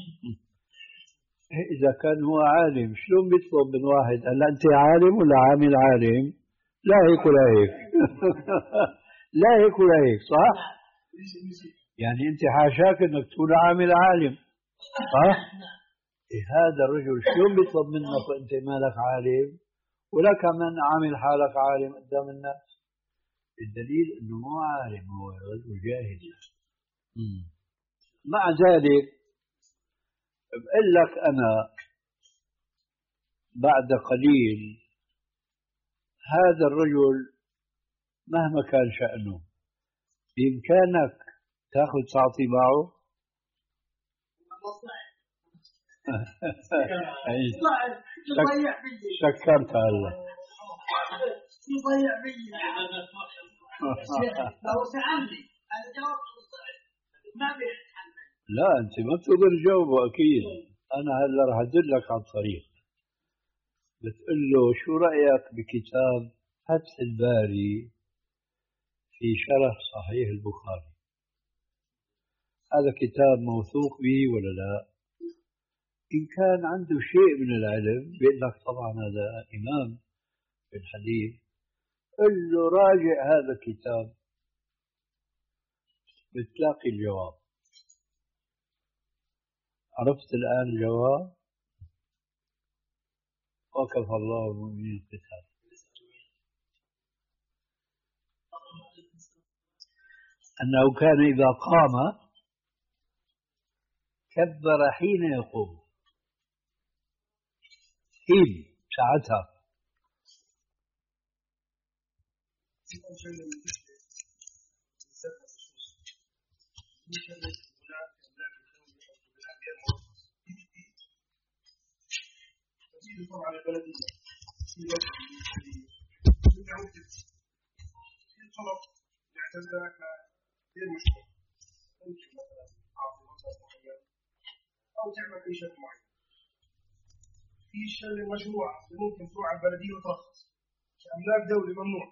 إذا كان هو عالم شلون بيطلب من واحد قال له أنت عالم ولا عامل عالم؟ لا هيك ولا هيك. لا هيك ولا هيك، صح؟ يعني أنت حاشاك أنك تكون عامل عالم، صح؟ إيه هذا الرجل شلون بيطلب منك وأنت مالك عالم ولا كمان عامل حالك عالم قدام الناس؟ الدليل أنه مو عالم، هو رجل جاهل. مع ذلك بقول لك أنا بعد قليل هذا الرجل مهما كان شأنه بإمكانك تأخذ تعطي معه. شكرت هلا. يضيع بي. لو سألني أنا جاوبت ما بيتحمل. لا أنت ما بتقدر تجاوبه أكيد. أنا هلا راح أدلك على الطريق. بتقول له شو رأيك بكتاب فتح الباري في شرح صحيح البخاري؟ هذا كتاب موثوق به ولا لا؟ إن كان عنده شيء من العلم بيقول لك طبعا هذا إمام في الحديث. قل له راجع هذا الكتاب بتلاقي الجواب. عرفت الآن الجواب؟ وكفى الله المؤمنين القتال. أنه كان إذا قام كبر حين يقوم. حين ساعتها. في طبعا البلدية في لجنة في طرق نعتبرها غير مشروع، ممكن مثلا تعطي مصرف معين أو تعمل أي شيء معين. في الشغل المشروع اللي ممكن تروح على البلدية وترخص كأملاك دولي ممنوع،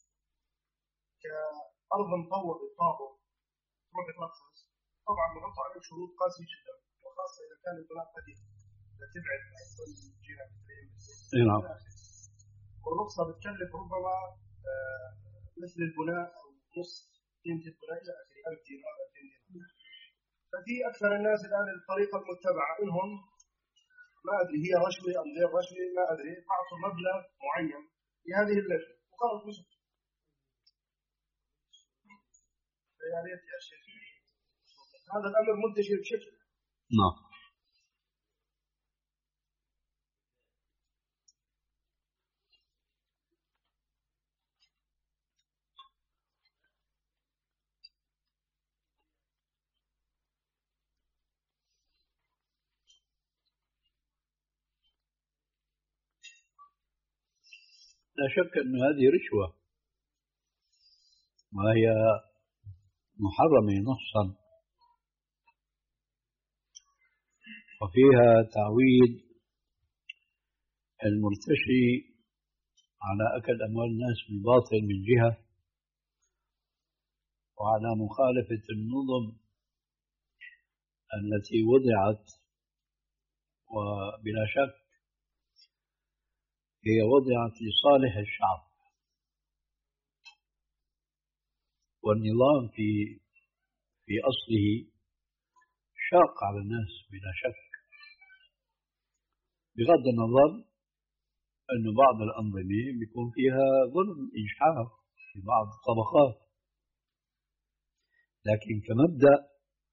كأرض مطورة طابة تروح ترخص، طبعا بنحط عليك شروط قاسية جدا، وخاصة إذا كان البناء قديم لا تبعد عن كل جهة مثلين. نعم. والرخصة بتكلف ربما آه مثل البناء أو نص قيمة البناء إلى آخره، ألف دينار ألفين دينار. ففي أكثر الناس الآن الطريقة المتبعة إنهم ما أدري هي رشوة أم غير رشوة ما أدري، أعطوا مبلغ معين لهذه اللجنة وقالوا مسك. يا ريت يا شيخ هذا الأمر منتشر بشكل. نعم. لا شك أن هذه رشوة وهي محرمة نصا، وفيها تعويد المرتشي على أكل أموال الناس بالباطل من جهة، وعلى مخالفة النظم التي وضعت، وبلا شك هي وضعت لصالح الشعب، والنظام في في أصله شاق على الناس بلا شك، بغض النظر أن بعض الأنظمة بيكون فيها ظلم إجحاف في بعض الطبقات، لكن كمبدأ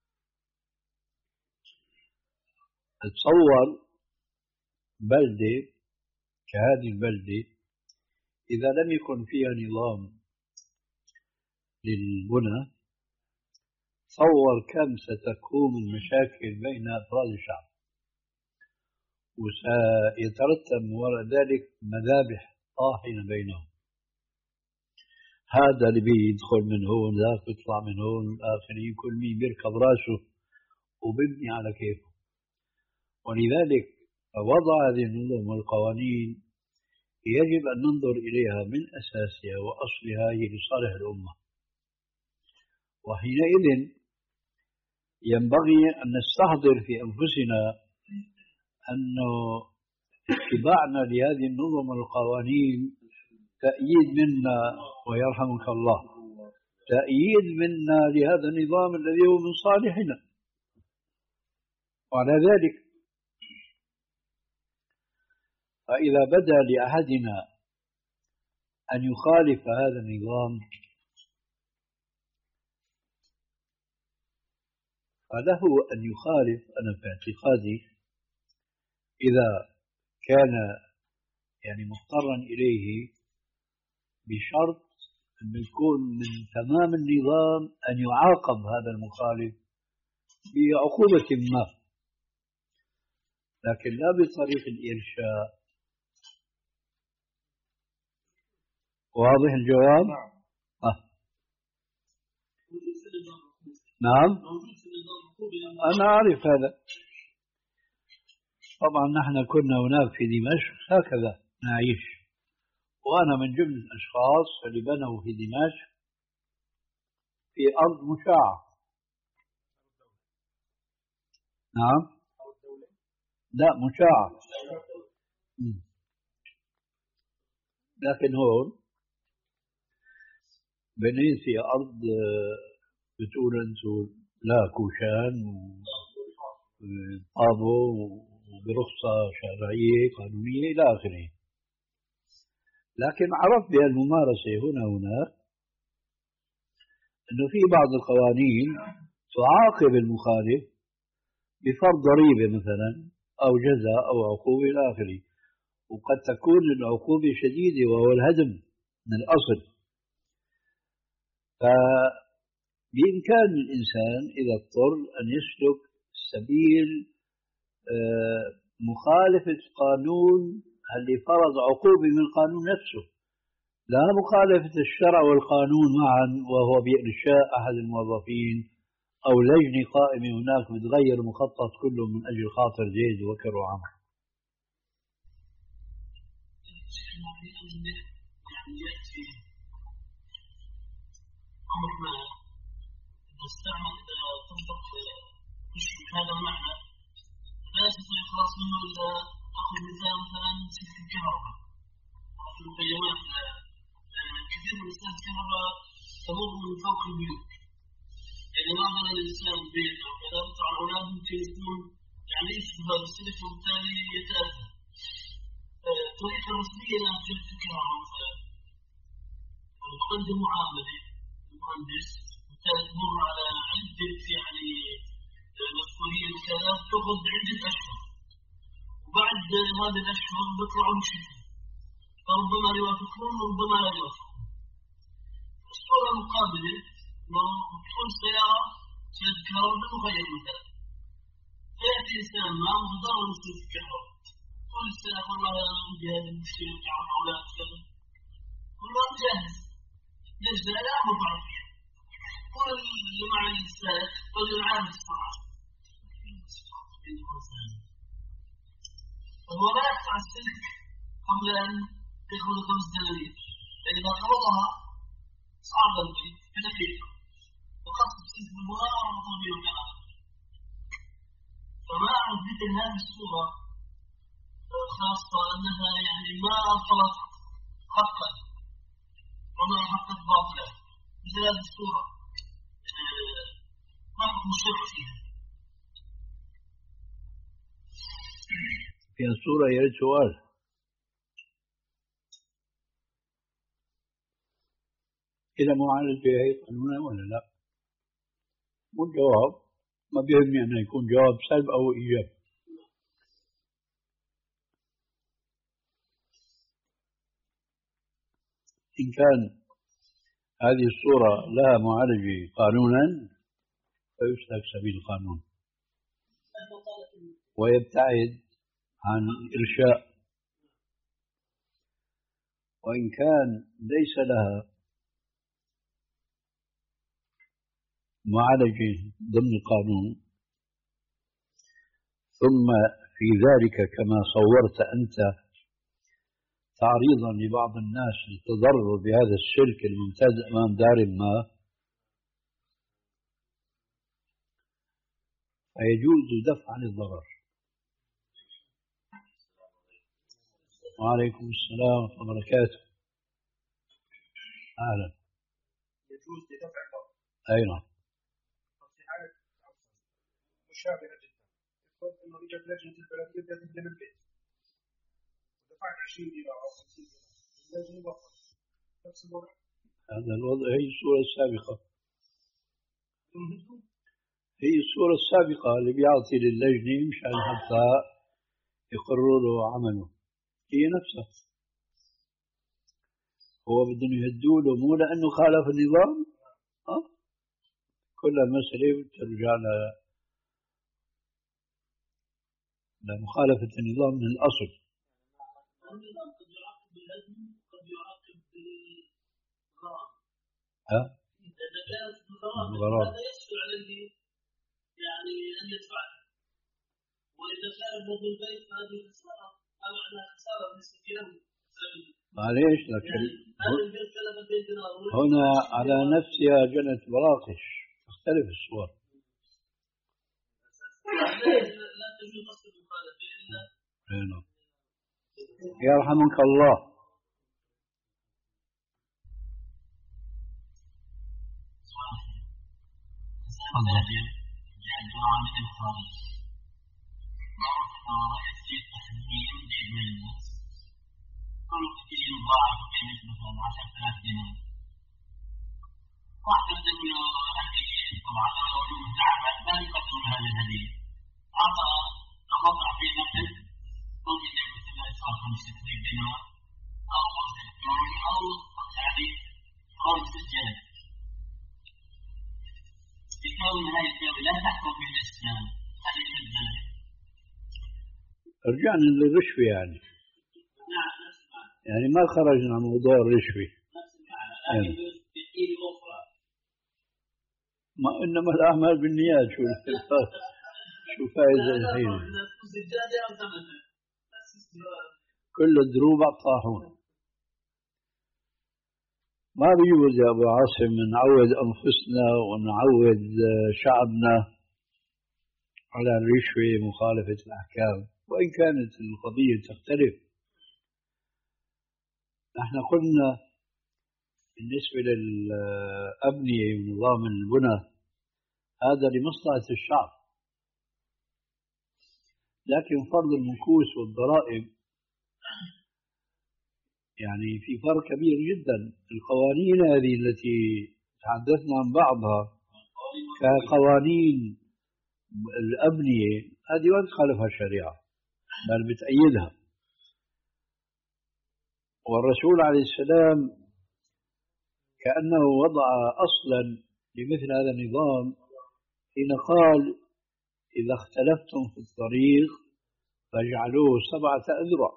تصور بلدة كهذه البلدة إذا لم يكن فيها نظام للبنى، تصور كم ستكون المشاكل بين أفراد الشعب، وسيترتب وراء ذلك مذابح طاحنة بينهم، هذا اللي بيدخل من هون ذاك بيطلع من هون، الآخرين كل مين بيركب راسه وبيبني على كيفه. ولذلك وضع هذه النظم والقوانين يجب أن ننظر إليها من أساسها وأصلها هي لصالح الأمة، وحينئذ ينبغي أن نستحضر في أنفسنا أنه اتباعنا لهذه النظم والقوانين تأييد منا ويرحمك الله، تأييد منا لهذا النظام الذي هو من صالحنا. وعلى ذلك فإذا بدا لأحدنا أن يخالف هذا النظام فله أن يخالف، أنا في اعتقادي إذا كان يعني مضطرا إليه، بشرط أن يكون من تمام النظام أن يعاقب هذا المخالف بعقوبة ما، لكن لا بطريق الإرشاء. واضح الجواب؟ آه. نعم أنا أعرف هذا، طبعا نحن كنا هناك في دمشق هكذا نعيش، وأنا من جملة الأشخاص اللي بنوا في دمشق في أرض مشاعة. نعم لا مشاعة، لكن هون بنيت في أرض بتقول أنتم لا كوشان وطابو وبرخصة شرعية قانونية إلى آخره، لكن عرفت بهالممارسة هنا هناك أنه في بعض القوانين تعاقب المخالف بفرض ضريبة مثلا أو جزاء أو عقوبة إلى آخره، وقد تكون العقوبة شديدة وهو الهدم من الأصل. فبإمكان الإنسان إذا اضطر أن يسلك سبيل مخالفة قانون اللي فرض عقوبة من القانون نفسه، لا مخالفة الشرع والقانون معا وهو بإنشاء أحد الموظفين أو لجنة قائمة هناك بتغير مخطط كله من أجل خاطر زيد وبكر وعمر. يعني يأتي أمر ما نستعمل إذا تنطق مش بهذا المعنى لا يستطيع خلاص منه إلا أخذ مثال مثلا سلك الكهرباء في المخيمات كثير من سلك الكهرباء تمر من فوق البيوت، يعني ما بنى الإنسان بيت أو كذا بتاع الأولاد ممكن يكون يعني يسبب هذا السلك وبالتالي يتأذى. الطريقة الرسمية لشركة الكهرباء مثلا تقدم معاملة المهندس وبالتالي تمر على عدة يعني مسؤولية كذا تأخذ عدة أشهر، وبعد هذه الأشهر بيطلعوا بشكل فربما يوافقون وربما لا يوافقون. الصورة المقابلة لو تكون سيارة سيارة كهرباء بالمخيم مثلا فيأتي إنسان ما مضطر لسلك الكهرباء كل سنة والله أنا عندي هذه المشكلة بتاع أولاد كذا والله جاهز ليش لا لا ما بعرف فيها كل اللي مع السائق رجل عام الصراحة فهو لا يقطع السلك قبل أن يأخذ خمس دنانير، فإذا قبضها صعد البيت في دقيقة وقص السلك بالبغاء وربطه بيوم الآخر. فما أعرف مثل هذه الصورة خاصة أنها يعني ما أبطلت حقا وما حقت باطلا، مثل هذه الصورة ما حكم الشرع فيها؟ في الصورة يريد سؤال. إذا معالجة هي قانونا ولا لا؟ مو الجواب، ما بيهمني أن يكون جواب سلب أو إيجاب. إن كان هذه الصورة لها معالجة قانونا فيسلك سبيل القانون ويبتعد عن الإرشاء، وإن كان ليس لها معالجة ضمن القانون ثم في ذلك كما صورت أنت تعريضا لبعض الناس للتضرر بهذا السلك الممتد أمام دار ما، فيجوز دفع عن الضرر. وعليكم السلام ورحمة الله وبركاته. أهلا. يجوز لدفع الضرر. أي نعم. في حالة مشابهة جدا، يقول إنه إجت لجنة البلدية تهدم البيت ودفعت عشرين دينار أو خمسين دينار، اللجنة بطلت نفس الوضع. هذا الوضع هي الصورة السابقة. هي الصورة السابقة اللي بيعطي للجنة مشان حتى يقرروا له عمله، هي نفسها. هو بدهم يهدوا له مو لأنه خالف النظام، أه؟ كل المسألة بترجع لمخالفة النظام من الأصل. النظام قد يعاقب بالهدم قد يعاقب بالغرام. ها؟ إذا كانت بالغرام هذا يسهل عليه يعني أن يدفعها، وإذا كان ضد البيت فهذه خسارة، هذا معناها خسارة بالنسبة له. معليش لكن هنا على نفسها جنت براقش، تختلف الصور. لا تجوز قصد المخالفة إلا يرحمك الله. كل كثير يضاعف قيمة مثلا عشرة آلاف دينار. واحد منه هدية طبعا لو متعبد ما يقدم هذه الهدية. أعطى أوضع في نقد ممكن يكون مثلا صار خمسة دينار أو خمسة دينار أو يعني خمسة جنيه. بكون هذه الدولة لا تحكم بالإسلام هذه الدولة. رجعنا للرشوة يعني يعني ما خرجنا عن موضوع الرشوة يعني. ما إنما الأعمال بالنيات شو شو فائدة الحين كل الدروب الطاحون. ما بيجوز يا أبو عاصم نعود أنفسنا ونعود شعبنا على الرشوة مخالفة الأحكام وإن كانت القضية تختلف. نحن قلنا بالنسبة للأبنية ونظام البنى هذا لمصلحة الشعب، لكن فرض المنكوس والضرائب يعني في فرق كبير جدا. القوانين هذه التي تحدثنا عن بعضها كقوانين الأبنية هذه ما تخالفها الشريعة بل بتأيدها. والرسول عليه السلام كأنه وضع أصلا لمثل هذا النظام حين قال إذا اختلفتم في الطريق فاجعلوه سبعة أذرع.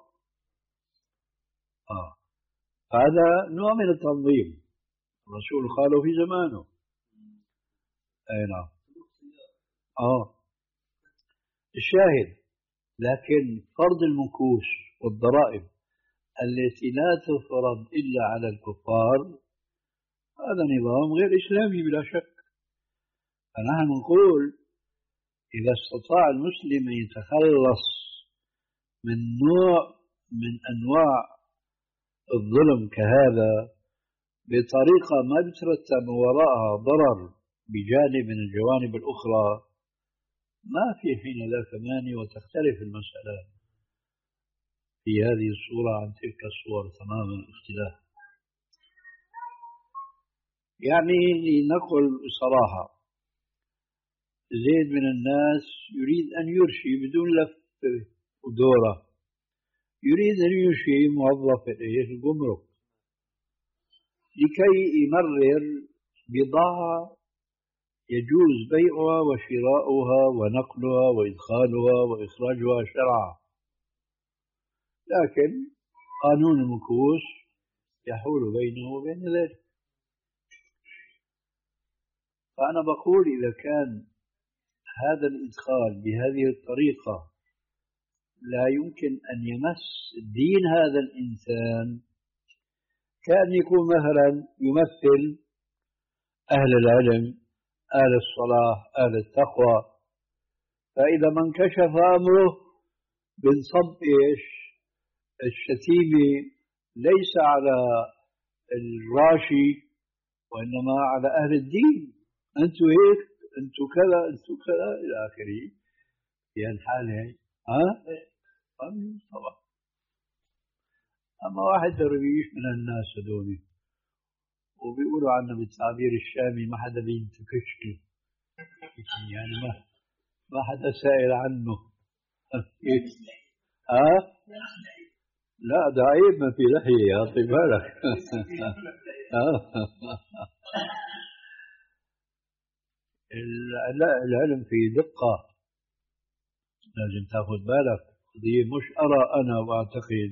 آه. هذا نوع من التنظيم الرسول قاله في زمانه. أي نعم. آه. الشاهد لكن فرض المنكوس والضرائب التي لا تفرض إلا على الكفار هذا نظام غير إسلامي بلا شك. فنحن نقول إذا استطاع المسلم أن يتخلص من نوع من أنواع الظلم كهذا بطريقة ما بترتب وراءها ضرر بجانب من الجوانب الأخرى ما في حين لا ثمانية وتختلف المسألة في هذه الصورة عن تلك الصور تماما الاختلاف. يعني نقول بصراحة زيد من الناس يريد أن يرشي بدون لف ودورة، يريد أن يرشي موظف الجمرك لكي يمرر بضاعة يجوز بيعها وشراؤها ونقلها وإدخالها وإخراجها شرعا، لكن قانون المنكوس يحول بينه وبين ذلك. فأنا بقول إذا كان هذا الإدخال بهذه الطريقة لا يمكن أن يمس دين هذا الإنسان كأن يكون مثلا يمثل أهل العلم أهل الصلاح أهل التقوى، فإذا ما انكشف أمره بنصب إيش الشتيمة ليس على الراشي وإنما على أهل الدين، أنتوا هيك أنتوا كذا أنتوا كذا إلى آخره. في الحالة ها طبعا. أما واحد درويش من الناس هذول وبيقولوا عنه بالتعبير الشامي ما حدا بينتكشله يعني ما ما حدا سائل عنه ها لا ده عيب ما في لحية يا طيب بالك. لا العلم في دقة لازم تاخذ بالك، قضية مش أرى أنا وأعتقد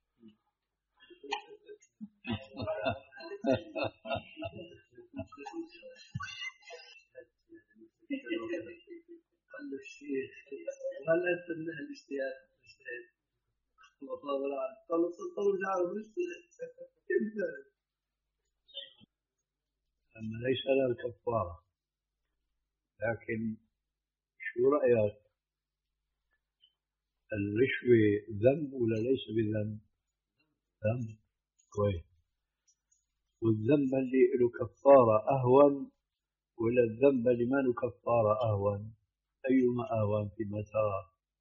قال له الشيخ هل أنت من أهل الاجتهاد؟ اجتهاد وطاول عنه قال له طول جعله اجتهاد أما ليس له كفارة. لكن شو رأيك الرشوة ذنب ولا ليس بذنب؟ ذنب كويس. والذنب اللي له كفارة أهون ولا الذنب اللي ما له كفارة أهون؟ أيما أهون فيما ترى؟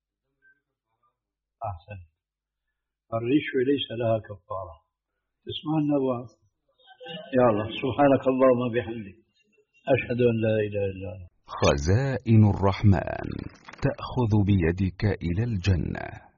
أحسن. الرشوة ليس لها كفارة. تسمع النبوة؟ يا الله سبحانك اللهم وبحمدك أشهد أن لا إله إلا أنت. خزائن الرحمن تأخذ بيدك إلى الجنة.